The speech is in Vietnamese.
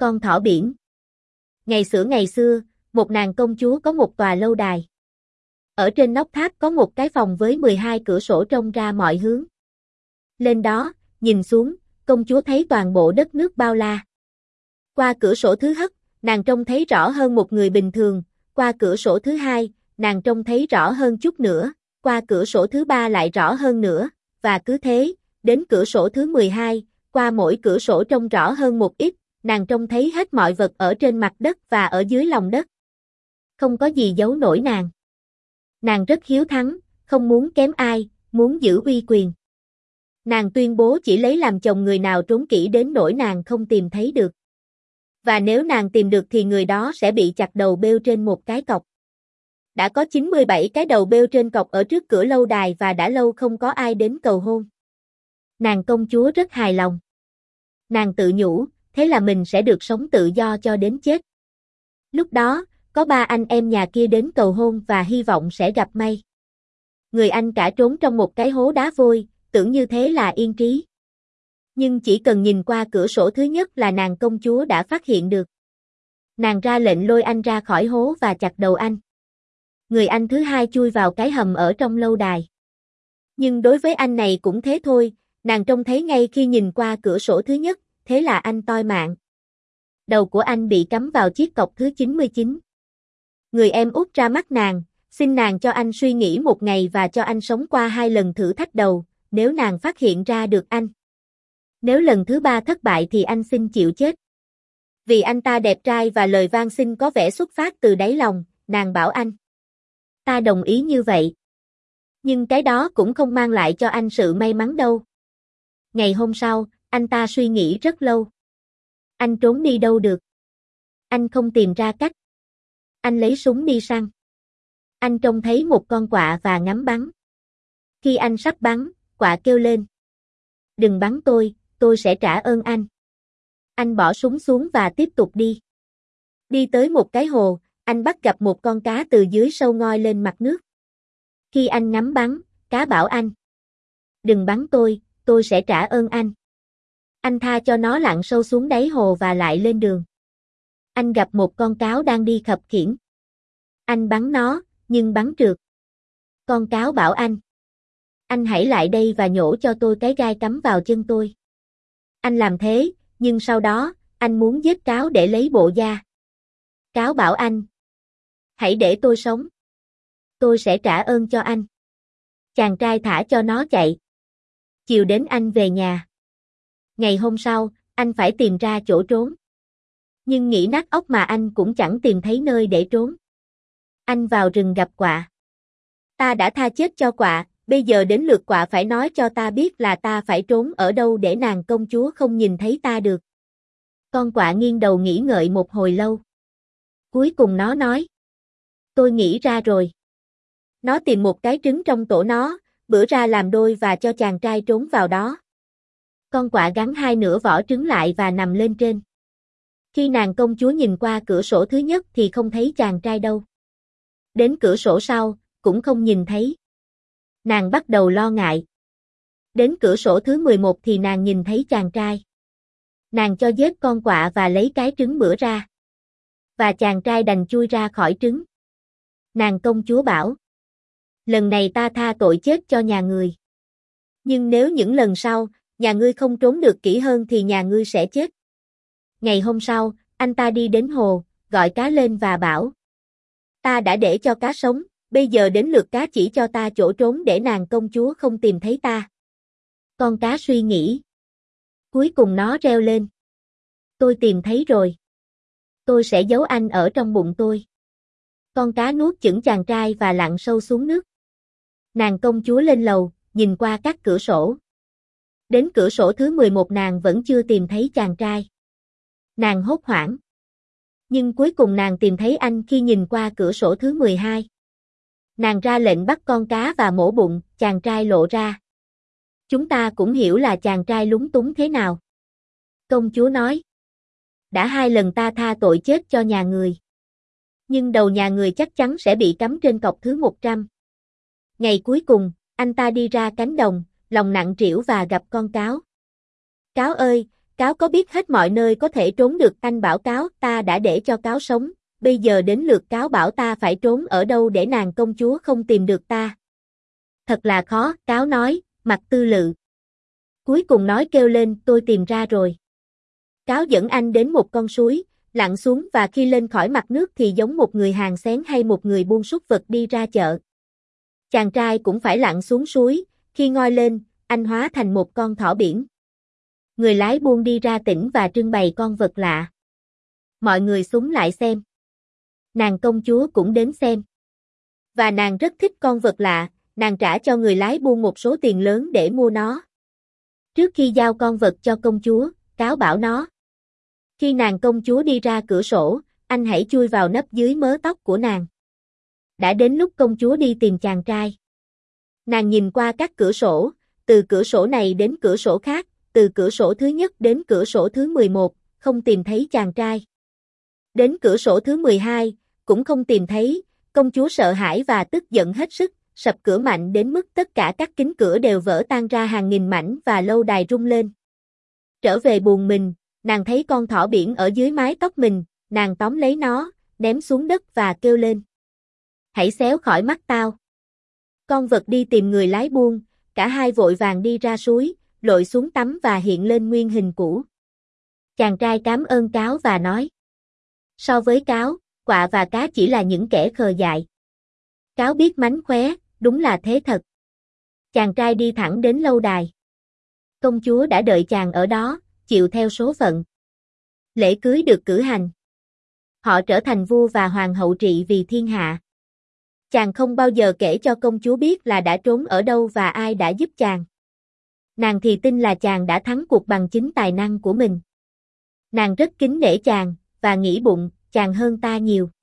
Con thỏ biển. Ngày xưa, một nàng công chúa có một tòa lâu đài. Ở trên nóc tháp có một cái phòng với 12 cửa sổ trông ra mọi hướng. Lên đó, nhìn xuống, công chúa thấy toàn bộ đất nước bao la. Qua cửa sổ thứ hất, nàng trông thấy rõ hơn một người bình thường, qua cửa sổ thứ hai, nàng trông thấy rõ hơn chút nữa, qua cửa sổ thứ ba lại rõ hơn nữa, và cứ thế, đến cửa sổ thứ 12, qua mỗi cửa sổ trông rõ hơn một ít, nàng trông thấy hết mọi vật ở trên mặt đất và ở dưới lòng đất. Không có gì giấu nổi nàng. Nàng rất hiếu thắng, không muốn kém ai, muốn giữ uy quyền. Nàng tuyên bố chỉ lấy làm chồng người nào trốn kỹ đến nỗi nàng không tìm thấy được. Và nếu nàng tìm được thì người đó sẽ bị chặt đầu bêu trên một cái cọc. Đã có 97 cái đầu bêu trên cọc ở trước cửa lâu đài và đã lâu không có ai đến cầu hôn. Nàng công chúa rất hài lòng. Nàng tự nhủ, thế là mình sẽ được sống tự do cho đến chết. Lúc đó, có 3 anh em nhà kia đến cầu hôn và hy vọng sẽ gặp may. Người anh cả trốn trong một cái hố đá vôi, tưởng như thế là yên trí. Nhưng chỉ cần nhìn qua cửa sổ thứ nhất là nàng công chúa đã phát hiện được. Nàng ra lệnh lôi anh ra khỏi hố và chặt đầu anh. Người anh thứ hai chui vào cái hầm ở trong lâu đài. Nhưng đối với anh này cũng thế thôi, nàng trông thấy ngay khi nhìn qua cửa sổ thứ nhất, thế là anh toi mạng. Đầu của anh bị cắm vào chiếc cọc thứ 99. Người em út ra mắt nàng, xin nàng cho anh suy nghĩ một ngày và cho anh sống qua 2 lần thử thách đầu, nếu nàng phát hiện ra được anh. Nếu lần thứ 3 thất bại thì anh xin chịu chết. Vì anh ta đẹp trai và lời van xin có vẻ xuất phát từ đáy lòng, nàng bảo anh. Ta đồng ý như vậy. Nhưng cái đó cũng không mang lại cho anh sự may mắn đâu. Ngày hôm sau, anh ta suy nghĩ rất lâu. Anh trốn đi đâu được? Anh không tìm ra cách. Anh lấy súng đi săn. Anh trông thấy một con quạ và ngắm bắn. Khi anh sắp bắn, quạ kêu lên. Đừng bắn tôi sẽ trả ơn anh. Anh bỏ súng xuống và tiếp tục đi. Đi tới một cái hồ, anh bắt gặp một con cá từ dưới sâu ngoi lên mặt nước. Khi anh ngắm bắn, cá bảo anh. Đừng bắn tôi sẽ trả ơn anh. Anh tha cho nó lặn sâu xuống đáy hồ và lại lên đường. Anh gặp một con cáo đang đi khập khiễng. Anh bắn nó, nhưng bắn trượt. Con cáo bảo anh. Anh hãy lại đây và nhổ cho tôi cái gai cắm vào chân tôi. Anh làm thế, nhưng sau đó, anh muốn giết cáo để lấy bộ da. Cáo bảo anh. Hãy để tôi sống. Tôi sẽ trả ơn cho anh. Chàng trai thả cho nó chạy. Chiều đến anh về nhà. Ngày hôm sau, anh phải tìm ra chỗ trốn. Nhưng nghĩ nát óc mà anh cũng chẳng tìm thấy nơi để trốn. Anh vào rừng gặp quạ. Ta đã tha chết cho quạ, bây giờ đến lượt quạ phải nói cho ta biết là ta phải trốn ở đâu để nàng công chúa không nhìn thấy ta được. Con quạ nghiêng đầu nghĩ ngợi một hồi lâu. Cuối cùng nó nói. Tôi nghĩ ra rồi. Nó tìm một cái trứng trong tổ nó, bữa ra làm đôi và cho chàng trai trốn vào đó. Con quạ gắn 2 nửa vỏ trứng lại và nằm lên trên. Khi nàng công chúa nhìn qua cửa sổ thứ nhất thì không thấy chàng trai đâu. Đến cửa sổ sau, cũng không nhìn thấy. Nàng bắt đầu lo ngại. Đến cửa sổ thứ 11 thì nàng nhìn thấy chàng trai. Nàng cho giết con quạ và lấy cái trứng bữa ra. Và chàng trai đành chui ra khỏi trứng. Nàng công chúa bảo. Lần này ta tha tội chết cho nhà người. Nhưng nếu những lần sau, nhà ngươi không trốn được kỹ hơn thì nhà ngươi sẽ chết. Ngày hôm sau, anh ta đi đến hồ, gọi cá lên và bảo. Ta đã để cho cá sống, bây giờ đến lượt cá chỉ cho ta chỗ trốn để nàng công chúa không tìm thấy ta. Con cá suy nghĩ. Cuối cùng nó reo lên. Tôi tìm thấy rồi. Tôi sẽ giấu anh ở trong bụng tôi. Con cá nuốt chửng chàng trai và lặn sâu xuống nước. Nàng công chúa lên lầu, nhìn qua các cửa sổ. Đến cửa sổ thứ 11 nàng vẫn chưa tìm thấy chàng trai. Nàng hốt hoảng. Nhưng cuối cùng nàng tìm thấy anh khi nhìn qua cửa sổ thứ 12. Nàng ra lệnh bắt con cá và mổ bụng, chàng trai lộ ra. Chúng ta cũng hiểu là chàng trai lúng túng thế nào. Công chúa nói. Đã 2 lần ta tha tội chết cho nhà người. Nhưng đầu nhà người chắc chắn sẽ bị cắm trên cọc thứ 100. Ngày cuối cùng, anh ta đi ra cánh đồng, lòng nặng trĩu và gặp con cáo. Cáo ơi, Cáo có biết hết mọi nơi có thể trốn được, anh bảo Cáo ta đã để cho Cáo sống, bây giờ đến lượt Cáo bảo ta phải trốn ở đâu để nàng công chúa không tìm được ta. Thật là khó, Cáo nói, mặt tư lự. Cuối cùng nói kêu lên, tôi tìm ra rồi. Cáo dẫn anh đến một con suối, lặn xuống và khi lên khỏi mặt nước thì giống một người hàng xén hay một người buôn súc vật đi ra chợ. Chàng trai cũng phải lặn xuống suối, khi ngoi lên, anh hóa thành một con thỏ biển. Người lái buôn đi ra tỉnh và trưng bày con vật lạ. Mọi người xúm lại xem. Nàng công chúa cũng đến xem. Và nàng rất thích con vật lạ, nàng trả cho người lái buôn một số tiền lớn để mua nó. Trước khi giao con vật cho công chúa, Cáo bảo nó. Khi nàng công chúa đi ra cửa sổ, anh hãy chui vào nấp dưới mớ tóc của nàng. Đã đến lúc công chúa đi tìm chàng trai. Nàng nhìn qua các cửa sổ, từ cửa sổ này đến cửa sổ khác, từ cửa sổ thứ nhất đến cửa sổ thứ 11, không tìm thấy chàng trai. Đến cửa sổ thứ 12, cũng không tìm thấy, công chúa sợ hãi và tức giận hết sức, sập cửa mạnh đến mức tất cả các kính cửa đều vỡ tan ra hàng nghìn mảnh và lâu đài rung lên. Trở về buồng mình, nàng thấy con thỏ biển ở dưới mái tóc mình, nàng tóm lấy nó, ném xuống đất và kêu lên. Hãy xéo khỏi mắt tao. Con vật đi tìm người lái buôn, cả hai vội vàng đi ra suối, lội xuống tắm và hiện lên nguyên hình cũ. Chàng trai cảm ơn Cáo và nói. So với Cáo, quạ và cá chỉ là những kẻ khờ dại. Cáo biết mánh khóe, đúng là thế thật. Chàng trai đi thẳng đến lâu đài. Công chúa đã đợi chàng ở đó, chịu theo số phận. Lễ cưới được cử hành. Họ trở thành vua và hoàng hậu trị vì thiên hạ. Chàng không bao giờ kể cho công chúa biết là đã trốn ở đâu và ai đã giúp chàng. Nàng thì tin là chàng đã thắng cuộc bằng chính tài năng của mình. Nàng rất kính nể chàng, và nghĩ bụng, chàng hơn ta nhiều.